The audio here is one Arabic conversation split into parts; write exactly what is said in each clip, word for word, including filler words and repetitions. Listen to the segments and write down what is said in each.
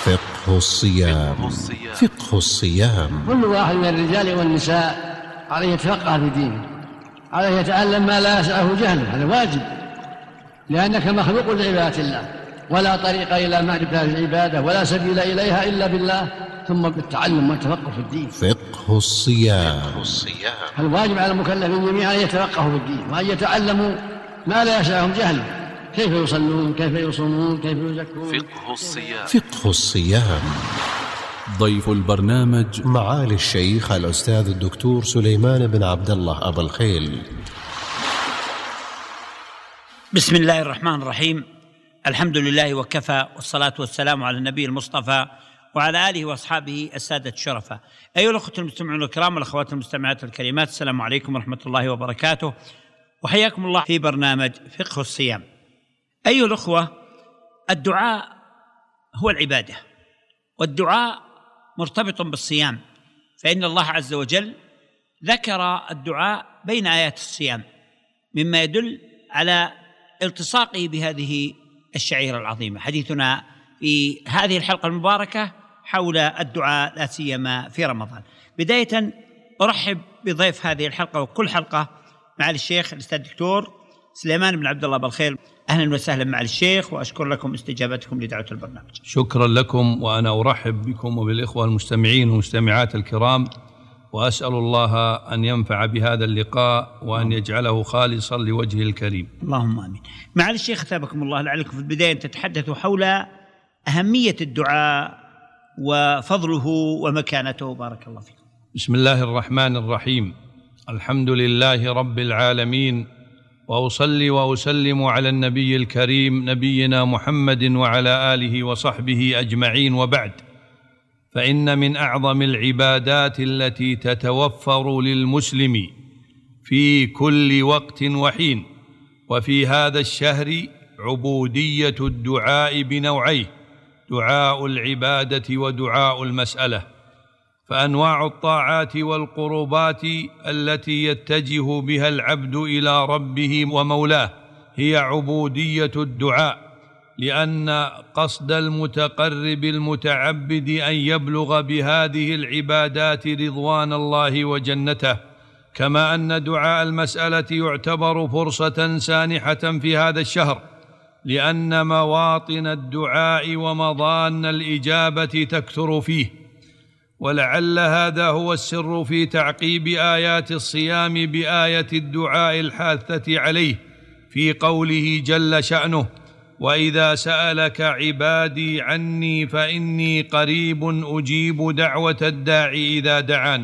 فقه الصيام. فقه الصيام. كل واحد من الرجال والنساء عليه يتفقه في دينه، عليه يتعلم ما لا يسعه جهله، هذا واجب، لأنك مخلوق لعبادة الله، ولا طريق إلى معرفة العبادة ولا سبيل إليها إلا بالله، ثم بالتعلم والتفقه في الدين. فقه الصيام. الواجب على المكلفين جميعا أن يتفقهوا في الدين وأن يتعلموا ما لا يسعهم جهله، كيف يصلون، كيف يصومون، كيف يزكون. فقه الصيام. فقه الصيام. ضيف البرنامج معالي الشيخ الأستاذ الدكتور سليمان بن عبد الله أبا الخيل. بسم الله الرحمن الرحيم. الحمد لله وكفى، والصلاة والسلام على النبي المصطفى وعلى آله وأصحابه السادة الشرفاء. أيها الأخوة المستمعون الكرام والأخوات المستمعات الكريمات، السلام عليكم ورحمة الله وبركاته، وحياكم الله في برنامج فقه الصيام. أيها الأخوة، الدعاء هو العبادة، والدعاء مرتبط بالصيام، فإن الله عز وجل ذكر الدعاء بين آيات الصيام، مما يدل على التصاقه بهذه الشعيرة العظيمة. حديثنا في هذه الحلقة المباركة حول الدعاء، لا سيما في رمضان. بداية أرحب بضيف هذه الحلقة وكل حلقة معالي الشيخ الأستاذ الدكتور سليمان بن عبد الله أبا الخيل. أهلا وسهلا معالي الشيخ، وأشكر لكم استجابتكم لدعوة البرنامج. شكرا لكم، وأنا أرحب بكم وبالإخوة المستمعين والمستمعات الكرام، وأسأل الله أن ينفع بهذا اللقاء وأن يجعله خالصا لوجهه الكريم. اللهم آمين. معالي الشيخ أثابكم الله، لعلكم في البداية تتحدثوا حول أهمية الدعاء وفضله ومكانته، بارك الله فيكم. بسم الله الرحمن الرحيم. الحمد لله رب العالمين، وأصلي وأسلم على النبي الكريم نبينا محمد وعلى آله وصحبه أجمعين، وبعد، فإن من أعظم العبادات التي تتوفر للمسلم في كل وقت وحين وفي هذا الشهر عبودية الدعاء بنوعيه، دعاء العبادة ودعاء المسألة. فأنواع الطاعات والقربات التي يتجه بها العبد إلى ربه ومولاه هي عبودية الدعاء، لأن قصد المتقرب المتعبد أن يبلغ بهذه العبادات رضوان الله وجنته، كما أن دعاء المسألة يعتبر فرصة سانحة في هذا الشهر، لأن مواطن الدعاء ومضان الإجابة تكثر فيه. ولعل هذا هو السر في تعقيب آيات الصيام بآية الدعاء الحاثة عليه في قوله جل شأنه: وإذا سألك عبادي عني فإني قريب أجيب دعوة الداعي إذا دعان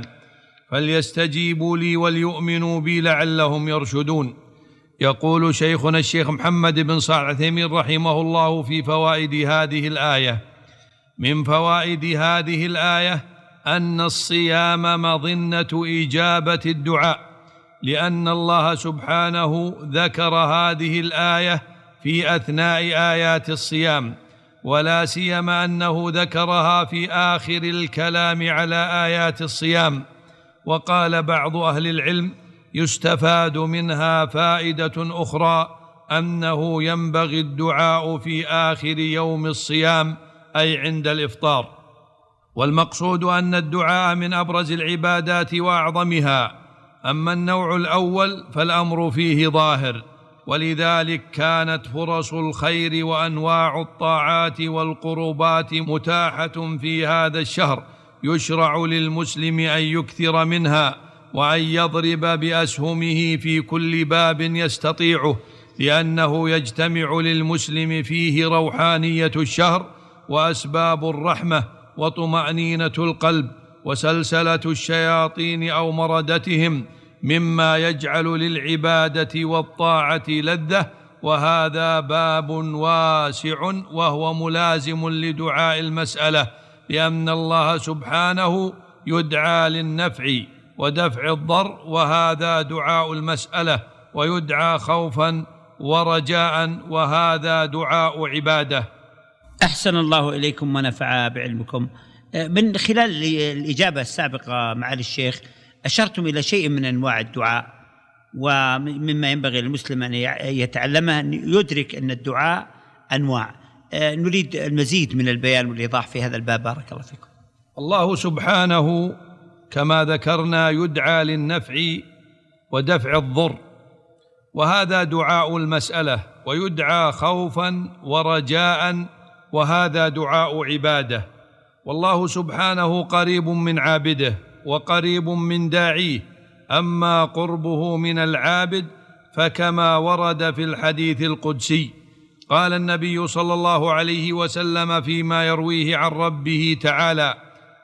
فليستجيبوا لي وليؤمنوا بي لعلهم يرشدون. يقول شيخنا الشيخ محمد بن صالح العثيمين رحمه الله في فوائد هذه الآية: من فوائد هذه الآية أن الصيام مظنة إجابة الدعاء، لأن الله سبحانه ذكر هذه الآية في أثناء آيات الصيام، ولا سيما أنه ذكرها في آخر الكلام على آيات الصيام. وقال بعض أهل العلم: يستفاد منها فائدة أخرى، أنه ينبغي الدعاء في آخر يوم الصيام، أي عند الإفطار. والمقصود أن الدعاء من أبرز العبادات وأعظمها. أما النوع الأول فالأمر فيه ظاهر، ولذلك كانت فرص الخير وأنواع الطاعات والقربات متاحة في هذا الشهر، يشرع للمسلم أن يكثر منها وأن يضرب بأسهمه في كل باب يستطيعه، لأنه يجتمع للمسلم فيه روحانية الشهر وأسباب الرحمة وطمأنينة القلب وسلسلة الشياطين أو مردتهم، مما يجعل للعبادة والطاعة لذة. وهذا باب واسع وهو ملازم لدعاء المسألة، لأن الله سبحانه يدعى للنفع ودفع الضر، وهذا دعاء المسألة، ويدعى خوفا ورجاء، وهذا دعاء عبادة. أحسن الله إليكم ونفع بعلمكم. من خلال الإجابة السابقة معالي الشيخ أشرتم إلى شيء من أنواع الدعاء، ومما ينبغي للمسلم أن يتعلمه أن يدرك أن الدعاء أنواع. نريد المزيد من البيان والإيضاح في هذا الباب، بارك الله فيكم. الله سبحانه كما ذكرنا يدعى للنفع ودفع الضر، وهذا دعاء المسألة، ويدعى خوفا ورجاء، وهذا دعاء عباده. والله سبحانه قريب من عابده وقريب من داعيه، أما قربه من العابد فكما ورد في الحديث القدسي، قال النبي صلى الله عليه وسلم فيما يرويه عن ربه تعالى: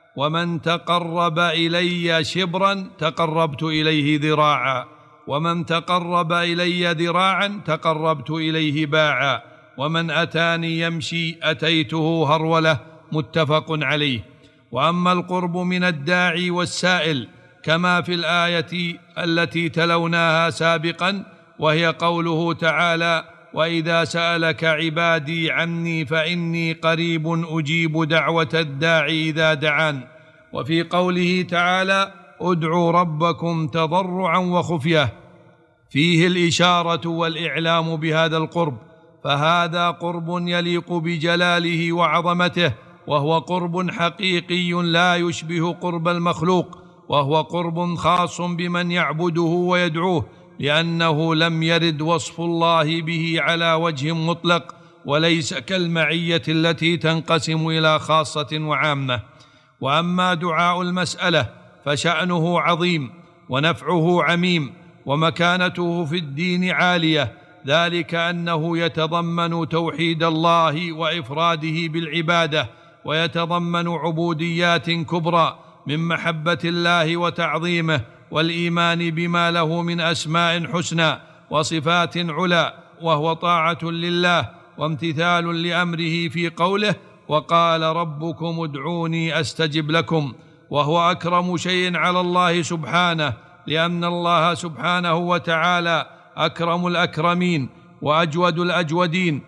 ومن تقرب إلي شبرا تقربت إليه ذراعا، ومن تقرب إلي ذراعا تقربت إليه باعا، ومن أتاني يمشي أتيته هرولة، متفق عليه. وأما القرب من الداعي والسائل كما في الآية التي تلوناها سابقا، وهي قوله تعالى: وإذا سألك عبادي عني فإني قريب أجيب دعوة الداعي إذا دعان. وفي قوله تعالى: ادعوا ربكم تضرعا وخفية، فيه الإشارة والإعلام بهذا القرب، فهذا قرب يليق بجلاله وعظمته، وهو قرب حقيقي لا يشبه قرب المخلوق، وهو قرب خاص بمن يعبده ويدعوه، لأنه لم يرد وصف الله به على وجه مطلق، وليس كالمعية التي تنقسم إلى خاصة وعامة. وأما دعاء المسألة فشأنه عظيم ونفعه عميم ومكانته في الدين عالية، ذلك أنه يتضمن توحيد الله وإفراده بالعبادة، ويتضمن عبوديات كبرى من محبة الله وتعظيمه والإيمان بما له من أسماء حسنى وصفات علا، وهو طاعة لله وامتثال لأمره في قوله: وقال ربكم ادعوني أستجب لكم، وهو أكرم شيء على الله سبحانه، لأن الله سبحانه وتعالى أكرم الأكرمين وأجود الأجودين،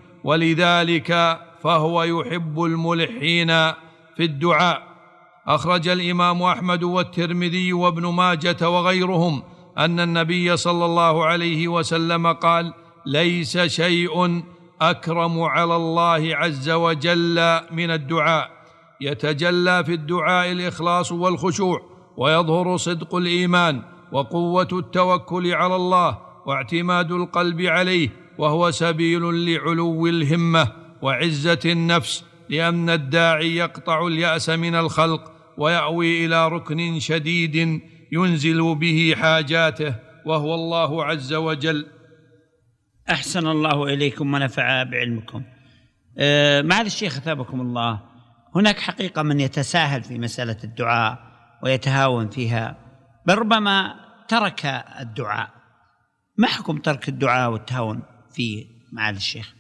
ولذلك فهو يحب الملحين في الدعاء. أخرج الإمام أحمد والترمذي وابن ماجة وغيرهم أن النبي صلى الله عليه وسلم قال: ليس شيء أكرم على الله عز وجل من الدعاء. يتجلى في الدعاء الإخلاص والخشوع، ويظهر صدق الإيمان وقوة التوكل على الله واعتماد القلب عليه، وهو سبيل لعلو الهمة وعزة النفس، لأن الداعي يقطع اليأس من الخلق ويأوي إلى ركن شديد ينزل به حاجاته، وهو الله عز وجل. أحسن الله إليكم ونفع بعلمكم. أه معالي الشيخ أثابكم الله، هناك حقيقة من يتساهل في مسألة الدعاء ويتهاون فيها، بل ربما ترك الدعاء. ما حكم ترك الدعاء والتهاون فيه معالي الشيخ؟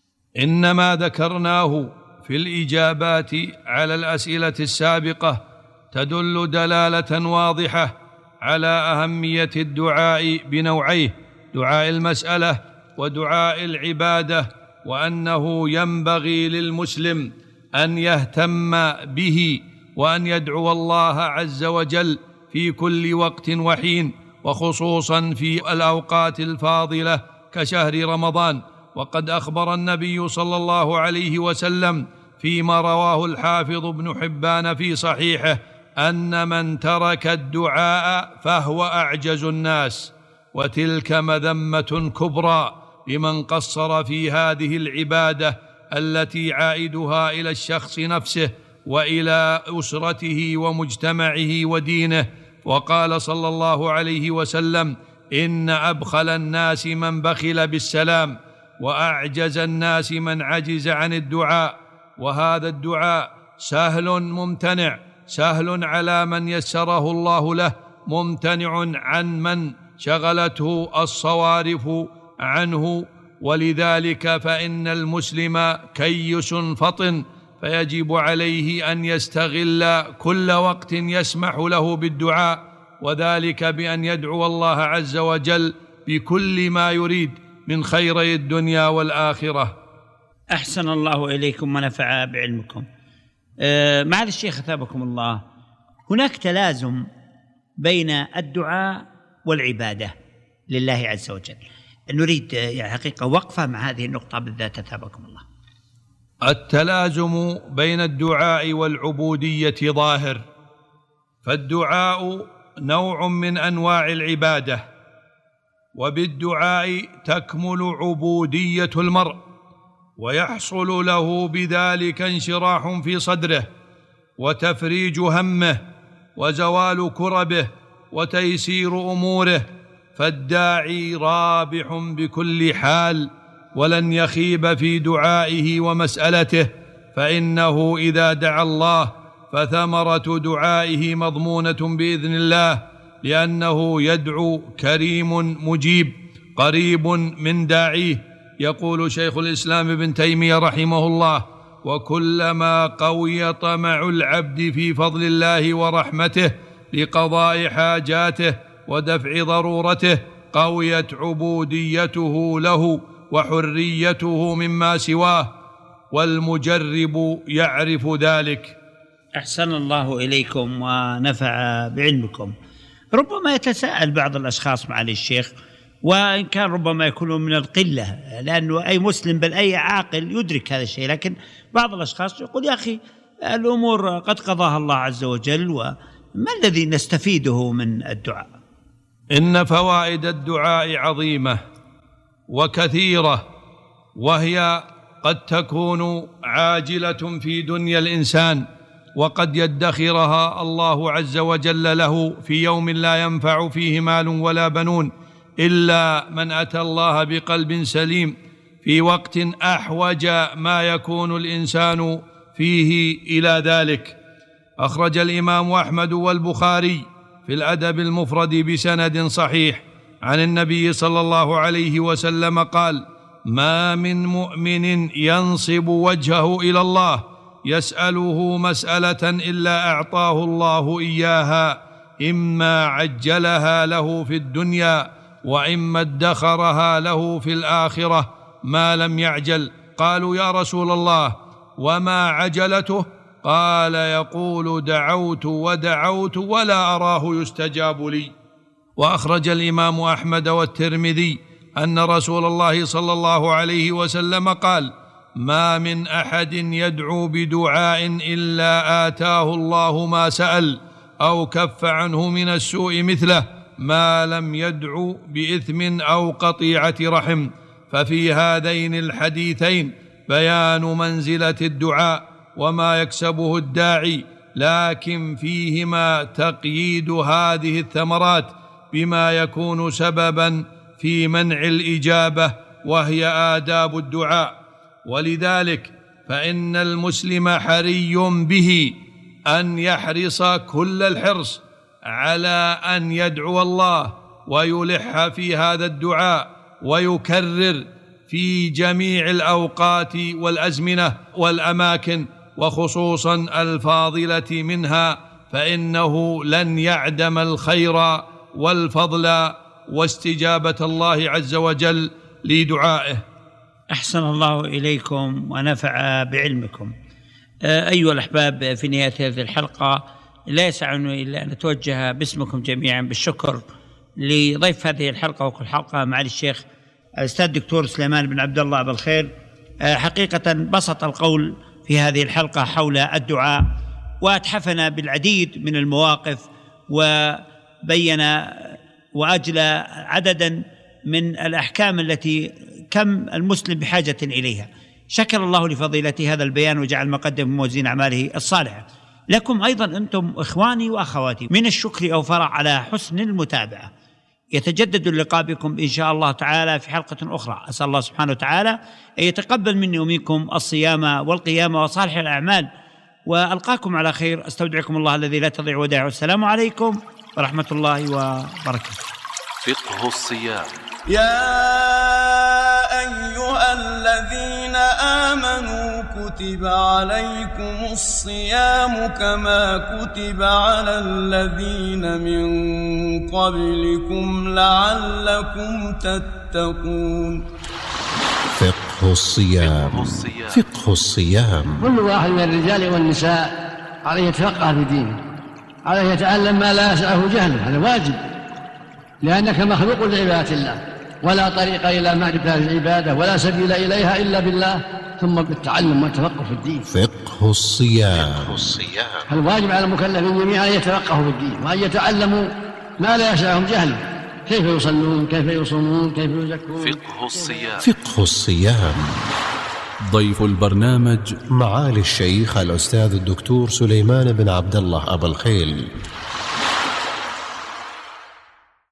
إنما ذكرناه في الإجابات على الأسئلة السابقة تدل دلالة واضحة على أهمية الدعاء بنوعيه: دعاء المسألة ودعاء العبادة، وأنه ينبغي للمسلم أن يهتم به وأن يدعو الله عز وجل في كل وقت وحين، وخصوصا في الأوقات الفاضلة كشهر رمضان. وقد أخبر النبي صلى الله عليه وسلم فيما رواه الحافظ ابن حبان في صحيحه أن من ترك الدعاء فهو أعجز الناس، وتلك مذمة كبرى لمن قصر في هذه العبادة التي عائدها إلى الشخص نفسه وإلى أسرته ومجتمعه ودينه. وقال صلى الله عليه وسلم: إن أبخل الناس من بخل بالسلام، وأعجز الناس من عجز عن الدعاء. وهذا الدعاء سهل ممتنع، سهل على من يسره الله له، ممتنع عن من شغلته الصوارف عنه. ولذلك فإن المسلم كيس فطن، فيجب عليه أن يستغل كل وقت يسمح له بالدعاء، وذلك بأن يدعو الله عز وجل بكل ما يريد من خيري الدنيا والآخرة. أحسن الله إليكم ونفع بعلمكم. أه معالي الشيخ أثابكم الله، هناك تلازم بين الدعاء والعبادة لله عز وجل، نريد يعني حقيقة وقفة مع هذه النقطة بالذات أثابكم الله. التلازم بين الدعاء والعبودية ظاهر، فالدعاء نوع من أنواع العبادة، وبالدعاء تكمل عبودية المرء، ويحصل له بذلك انشراح في صدره وتفريج همه وزوال كربه وتيسير أموره، فالداعي رابح بكل حال ولن يخيب في دعائه ومسألته، فإنه إذا دعا الله فثمرة دعائه مضمونة بإذن الله، لأنه يدعو كريم مجيب قريب من داعيه. يقول شيخ الإسلام ابن تيمية رحمه الله: وكلما قوي طمع العبد في فضل الله ورحمته لقضاء حاجاته ودفع ضرورته قويت عبوديته له وحريته مما سواه، والمجرب يعرف ذلك. أحسن الله إليكم ونفع بعلمكم. ربما يتساءل بعض الأشخاص معالي الشيخ، وإن كان ربما يكون من القلة، لأنه أي مسلم بل أي عاقل يدرك هذا الشيء، لكن بعض الأشخاص يقول: يا أخي الأمور قد قضاها الله عز وجل، وما الذي نستفيده من الدعاء؟ إن فوائد الدعاء عظيمة وكثيرة، وهي قد تكون عاجلة في دنيا الإنسان، وقد يدخرها الله عز وجل له في يوم لا ينفع فيه مال ولا بنون إلا من أتى الله بقلب سليم، في وقت أحوج ما يكون الإنسان فيه إلى ذلك. أخرج الإمام أحمد والبخاري في الأدب المفرد بسند صحيح عن النبي صلى الله عليه وسلم قال: ما من مؤمن ينصب وجهه إلى الله يسأله مسألة إلا أعطاه الله إياها، إما عجلها له في الدنيا وإما ادخرها له في الآخرة ما لم يعجل. قالوا: يا رسول الله وما عجلته؟ قال: يقول: دعوت ودعوت ولا أراه يستجاب لي. وأخرج الإمام أحمد والترمذي أن رسول الله صلى الله عليه وسلم قال: ما من أحد يدعو بدعاء إلا آتاه الله ما سأل أو كف عنه من السوء مثله ما لم يدعو بإثم أو قطيعة رحم. ففي هذين الحديثين بيان منزلة الدعاء وما يكسبه الداعي، لكن فيهما تقييد هذه الثمرات بما يكون سببا في منع الإجابة، وهي آداب الدعاء. ولذلك فإن المسلم حري به أن يحرص كل الحرص على أن يدعو الله ويلح في هذا الدعاء ويكرر في جميع الأوقات والأزمنة والأماكن، وخصوصا الفاضلة منها، فإنه لن يعدم الخير والفضل واستجابة الله عز وجل لدعائه. أحسن الله إليكم ونفع بعلمكم. أيها الأحباب، في نهاية هذه الحلقة لا يسعني إلا أن نتوجه باسمكم جميعا بالشكر لضيف هذه الحلقة وكل حلقة معالي الشيخ الأستاذ الدكتور سليمان بن عبد الله أبو الخير. حقيقة بسط القول في هذه الحلقة حول الدعاء، وأتحفنا بالعديد من المواقف، وبين وأجلى عددا من الأحكام التي كم المسلم بحاجة إليها. شكر الله لفضيلة هذا البيان وجعل مقدم موازين أعماله الصالحة. لكم أيضا أنتم إخواني وأخواتي من الشكر أوفر على حسن المتابعة. يتجدد اللقاء بكم إن شاء الله تعالى في حلقة أخرى. أسأل الله سبحانه وتعالى أن يتقبل مني ومنكم الصيام والقيام وصالح الأعمال، وألقاكم على خير. أستودعكم الله الذي لا تضيع ودائعه. السلام عليكم ورحمة الله وبركاته. فقه الصيام. يا أيها الذين آمنوا كتب عليكم الصيام كما كتب على الذين من قبلكم لعلكم تتقون. فقه الصيام. فقه الصيام. كل واحد من الرجال والنساء عليه يتفقه في دينه، عليه يتعلم ما لا يسعه جهله، هذا واجب، لأنك مخلوق لعبادة الله، ولا طريق إلى معرفة العبادة ولا سبيل إليها إلا بالله ثم بالتعلم والتفقه في الدين. فقه الصيام. الواجب على المكلفين جميعا أن يتفقهوا في الدين وأن يتعلموا ما لا يسعهم جهل، كيف يصلون، كيف يصومون، كيف يزكون. فقه الصيام. فقه الصيام. ضيف البرنامج معالي الشيخ الأستاذ الدكتور سليمان بن عبد الله أبا الخيل.